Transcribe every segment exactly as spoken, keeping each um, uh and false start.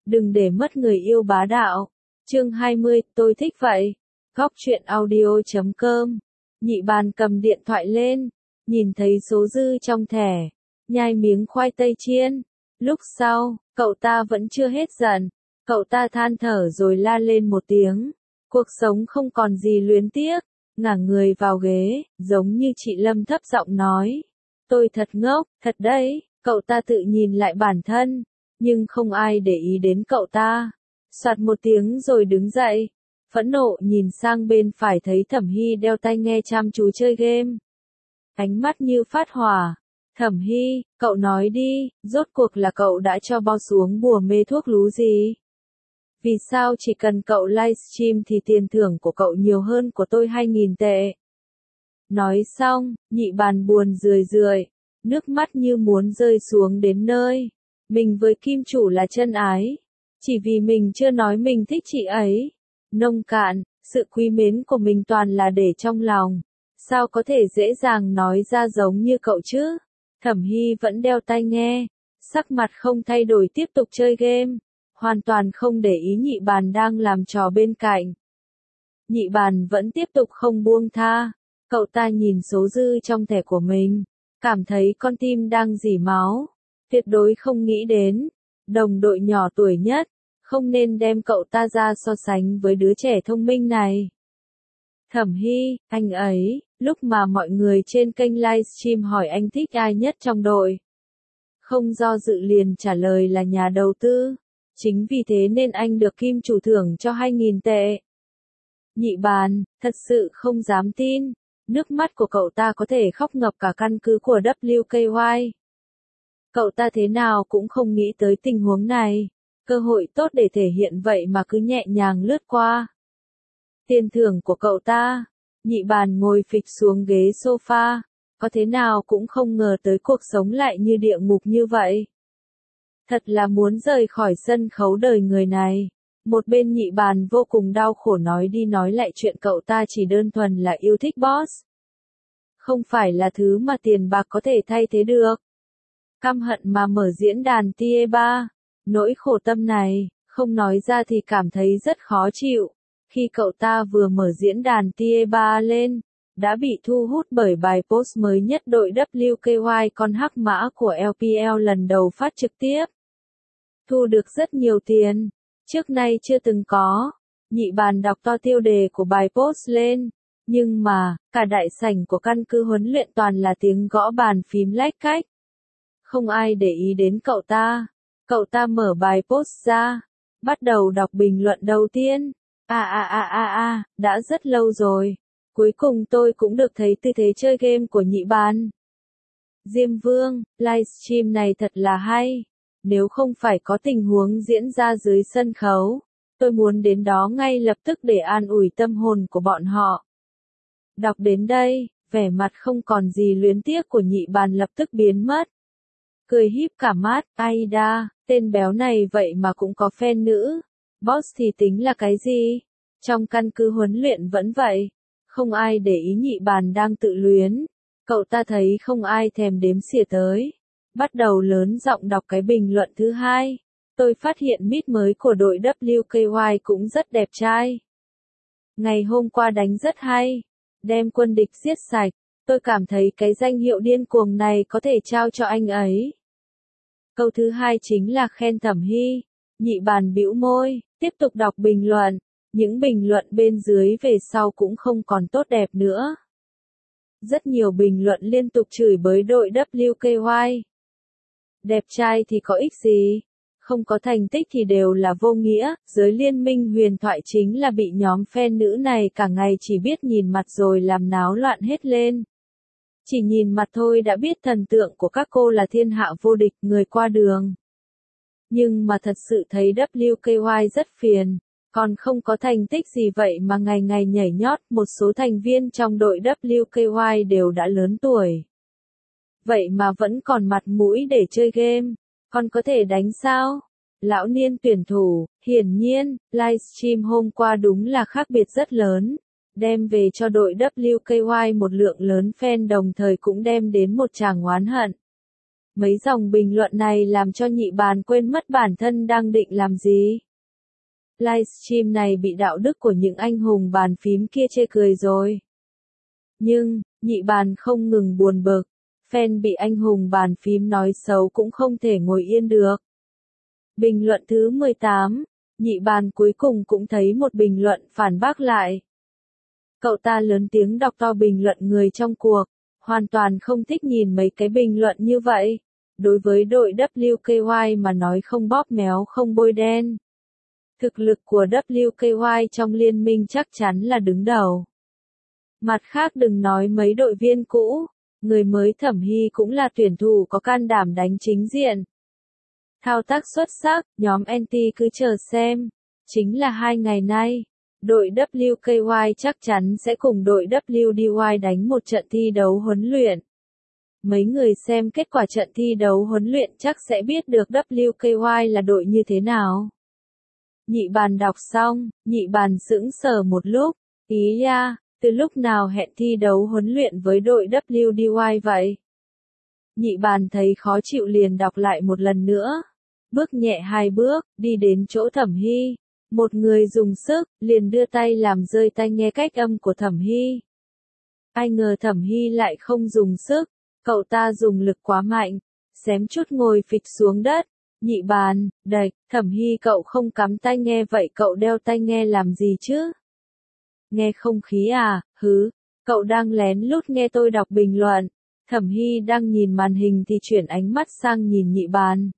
Đừng để mất người yêu bá đạo. Chương hai mươi, tôi thích vậy. Góc truyện audio chấm com. Nhị bàn cầm điện thoại lên, nhìn thấy số dư trong thẻ, nhai miếng khoai tây chiên. Lúc sau, cậu ta vẫn chưa hết giận, cậu ta than thở rồi la lên một tiếng. Cuộc sống không còn gì luyến tiếc, ngả người vào ghế, giống như chị Lâm thấp giọng nói. Tôi thật ngốc, thật đấy, cậu ta tự nhìn lại bản thân, nhưng không ai để ý đến cậu ta. Soạt một tiếng rồi đứng dậy, phẫn nộ nhìn sang bên phải thấy Thẩm Hy đeo tai nghe chăm chú chơi game. Ánh mắt như phát hỏa. Thẩm Hy, cậu nói đi, rốt cuộc là cậu đã cho bao xuống bùa mê thuốc lú gì? Vì sao chỉ cần cậu livestream thì tiền thưởng của cậu nhiều hơn của tôi hai nghìn tệ? Nói xong, nhị bàn buồn rười rượi, nước mắt như muốn rơi xuống đến nơi. Mình với kim chủ là chân ái, chỉ vì mình chưa nói mình thích chị ấy. Nông cạn, sự quý mến của mình toàn là để trong lòng. Sao có thể dễ dàng nói ra giống như cậu chứ? Thẩm Hy vẫn đeo tai nghe, sắc mặt không thay đổi tiếp tục chơi game, hoàn toàn không để ý nhị bàn đang làm trò bên cạnh. Nhị bàn vẫn tiếp tục không buông tha, cậu ta nhìn số dư trong thẻ của mình, cảm thấy con tim đang rỉ máu, tuyệt đối không nghĩ đến, đồng đội nhỏ tuổi nhất, không nên đem cậu ta ra so sánh với đứa trẻ thông minh này. Thẩm Hy, anh ấy, lúc mà mọi người trên kênh livestream hỏi anh thích ai nhất trong đội. Không do dự liền trả lời là nhà đầu tư, chính vì thế nên anh được kim chủ thưởng cho hai nghìn tệ. Nhị bàn, thật sự không dám tin, nước mắt của cậu ta có thể khóc ngập cả căn cứ của W K Y. Cậu ta thế nào cũng không nghĩ tới tình huống này, cơ hội tốt để thể hiện vậy mà cứ nhẹ nhàng lướt qua. Tiền thưởng của cậu ta, nhị bàn ngồi phịch xuống ghế sofa, có thế nào cũng không ngờ tới cuộc sống lại như địa ngục như vậy. Thật là muốn rời khỏi sân khấu đời người này. Một bên nhị bàn vô cùng đau khổ nói đi nói lại chuyện cậu ta chỉ đơn thuần là yêu thích boss. Không phải là thứ mà tiền bạc có thể thay thế được. Căm hận mà mở diễn đàn tier ba, nỗi khổ tâm này, không nói ra thì cảm thấy rất khó chịu. Khi cậu ta vừa mở diễn đàn tier ba lên, đã bị thu hút bởi bài post mới nhất đội W K Y con hắc mã của L P L lần đầu phát trực tiếp. Thu được rất nhiều tiền, trước nay chưa từng có. Nhị bàn đọc to tiêu đề của bài post lên, nhưng mà, cả đại sảnh của căn cứ huấn luyện toàn là tiếng gõ bàn phím lách cách. Không ai để ý đến cậu ta. Cậu ta mở bài post ra, bắt đầu đọc bình luận đầu tiên. À à à à à, đã rất lâu rồi. Cuối cùng tôi cũng được thấy tư thế chơi game của nhị bàn. Diêm Vương, livestream này thật là hay. Nếu không phải có tình huống diễn ra dưới sân khấu, tôi muốn đến đó ngay lập tức để an ủi tâm hồn của bọn họ. Đọc đến đây, vẻ mặt không còn gì luyến tiếc của nhị bàn lập tức biến mất. Cười híp cả mắt, ai đa, tên béo này vậy mà cũng có fan nữ. Boss thì tính là cái gì? Trong căn cứ huấn luyện vẫn vậy. Không ai để ý nhị bàn đang tự luyến. Cậu ta thấy không ai thèm đếm xỉa tới. Bắt đầu lớn giọng đọc cái bình luận thứ hai. Tôi phát hiện mid mới của đội W K Y cũng rất đẹp trai. Ngày hôm qua đánh rất hay. Đem quân địch giết sạch. Tôi cảm thấy cái danh hiệu điên cuồng này có thể trao cho anh ấy. Câu thứ hai chính là khen Thẩm Hy. Nhị bàn bĩu môi, tiếp tục đọc bình luận. Những bình luận bên dưới về sau cũng không còn tốt đẹp nữa. Rất nhiều bình luận liên tục chửi bới đội W K Y. Đẹp trai thì có ích gì? Không có thành tích thì đều là vô nghĩa. Giới liên minh huyền thoại chính là bị nhóm fan nữ này cả ngày chỉ biết nhìn mặt rồi làm náo loạn hết lên. Chỉ nhìn mặt thôi đã biết thần tượng của các cô là thiên hạ vô địch, người qua đường. Nhưng mà thật sự thấy W K Y rất phiền. Còn không có thành tích gì vậy mà ngày ngày nhảy nhót, một số thành viên trong đội W K Y đều đã lớn tuổi. Vậy mà vẫn còn mặt mũi để chơi game, còn có thể đánh sao? Lão niên tuyển thủ, hiển nhiên, livestream hôm qua đúng là khác biệt rất lớn, đem về cho đội W K Y một lượng lớn fan đồng thời cũng đem đến một tràng oán hận. Mấy dòng bình luận này làm cho nhị bàn quên mất bản thân đang định làm gì. Livestream này bị đạo đức của những anh hùng bàn phím kia chê cười rồi. Nhưng, nhị bàn không ngừng buồn bực. Fan bị anh hùng bàn phím nói xấu cũng không thể ngồi yên được. Bình luận thứ mười tám, nhị bàn cuối cùng cũng thấy một bình luận phản bác lại. Cậu ta lớn tiếng đọc to bình luận người trong cuộc, hoàn toàn không thích nhìn mấy cái bình luận như vậy. Đối với đội W K Y mà nói không bóp méo không bôi đen. Thực lực của W K Y trong liên minh chắc chắn là đứng đầu. Mặt khác đừng nói mấy đội viên cũ, người mới Thẩm Hy cũng là tuyển thủ có can đảm đánh chính diện. Thao tác xuất sắc, nhóm en tê cứ chờ xem. Chính là hai ngày nay, đội W K Y chắc chắn sẽ cùng đội W D Y đánh một trận thi đấu huấn luyện. Mấy người xem kết quả trận thi đấu huấn luyện chắc sẽ biết được W K Y là đội như thế nào. Nhị bàn đọc xong, nhị bàn sững sờ một lúc, ý ya, từ lúc nào hẹn thi đấu huấn luyện với đội W D Y vậy? Nhị bàn thấy khó chịu liền đọc lại một lần nữa. Bước nhẹ hai bước, đi đến chỗ Thẩm Hy. Một người dùng sức, liền đưa tay làm rơi tai nghe cách âm của Thẩm Hy. Ai ngờ Thẩm Hy lại không dùng sức, cậu ta dùng lực quá mạnh, xém chút ngồi phịch xuống đất. Nhị bàn, đạch, Thẩm Hy cậu không cắm tai nghe vậy cậu đeo tai nghe làm gì chứ? Nghe không khí à, hứ, cậu đang lén lút nghe tôi đọc bình luận. Thẩm Hy đang nhìn màn hình thì chuyển ánh mắt sang nhìn nhị bàn.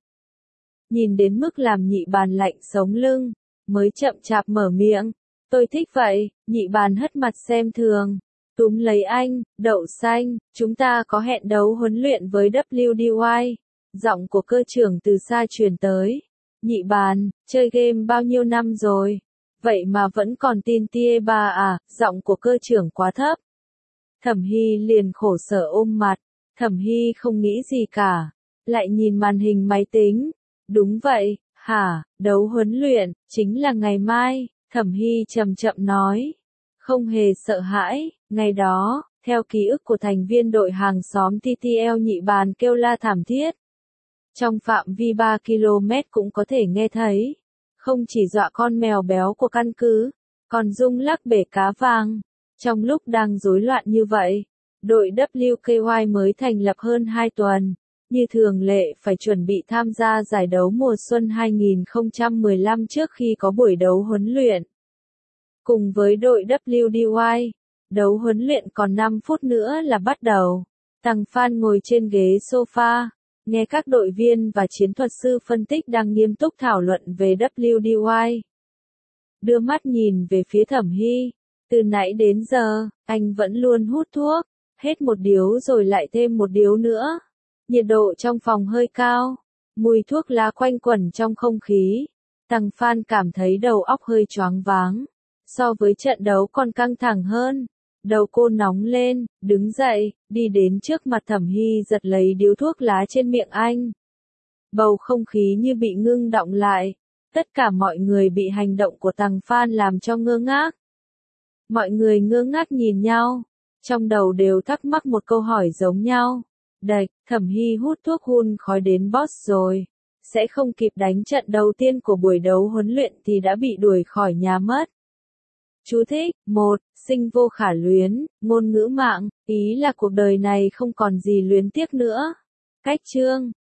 Nhìn đến mức làm nhị bàn lạnh sống lưng, mới chậm chạp mở miệng. Tôi thích vậy, nhị bàn hất mặt xem thường. Túm lấy anh, đậu xanh, chúng ta có hẹn đấu huấn luyện với W D Y. Giọng của cơ trưởng từ xa truyền tới. Nhị bàn, chơi game bao nhiêu năm rồi? Vậy mà vẫn còn tin tia ba à, giọng của cơ trưởng quá thấp. Thẩm Hy liền khổ sở ôm mặt. Thẩm Hy không nghĩ gì cả. Lại nhìn màn hình máy tính. Đúng vậy, hả, đấu huấn luyện, chính là ngày mai, Thẩm Hy chậm chậm nói. Không hề sợ hãi, ngày đó, theo ký ức của thành viên đội hàng xóm T T L nhị bàn kêu la thảm thiết. Trong phạm vi ba ki lô mét cũng có thể nghe thấy. Không chỉ dọa con mèo béo của căn cứ, còn rung lắc bể cá vàng. Trong lúc đang rối loạn như vậy, đội W K Y mới thành lập hơn hai tuần. Như thường lệ phải chuẩn bị tham gia giải đấu mùa xuân hai không một lăm trước khi có buổi đấu huấn luyện. Cùng với đội W D Y, đấu huấn luyện còn năm phút nữa là bắt đầu. Tằng Phan ngồi trên ghế sofa, nghe các đội viên và chiến thuật sư phân tích đang nghiêm túc thảo luận về W D Y. Đưa mắt nhìn về phía Thẩm Hy, từ nãy đến giờ, anh vẫn luôn hút thuốc, hết một điếu rồi lại thêm một điếu nữa. Nhiệt độ trong phòng hơi cao, mùi thuốc lá quanh quẩn trong không khí. Tằng Phan cảm thấy đầu óc hơi choáng váng. So với trận đấu còn căng thẳng hơn. Đầu cô nóng lên, đứng dậy, đi đến trước mặt Thẩm Hy giật lấy điếu thuốc lá trên miệng anh. Bầu không khí như bị ngưng đọng lại. Tất cả mọi người bị hành động của Tằng Phan làm cho ngơ ngác. Mọi người ngơ ngác nhìn nhau, trong đầu đều thắc mắc một câu hỏi giống nhau. Đạch, Thẩm Hy hút thuốc hun khói đến boss rồi. Sẽ không kịp đánh trận đầu tiên của buổi đấu huấn luyện thì đã bị đuổi khỏi nhà mất. Chú thích, một, sinh vô khả luyến, ngôn ngữ mạng, ý là cuộc đời này không còn gì luyến tiếc nữa. Cách chương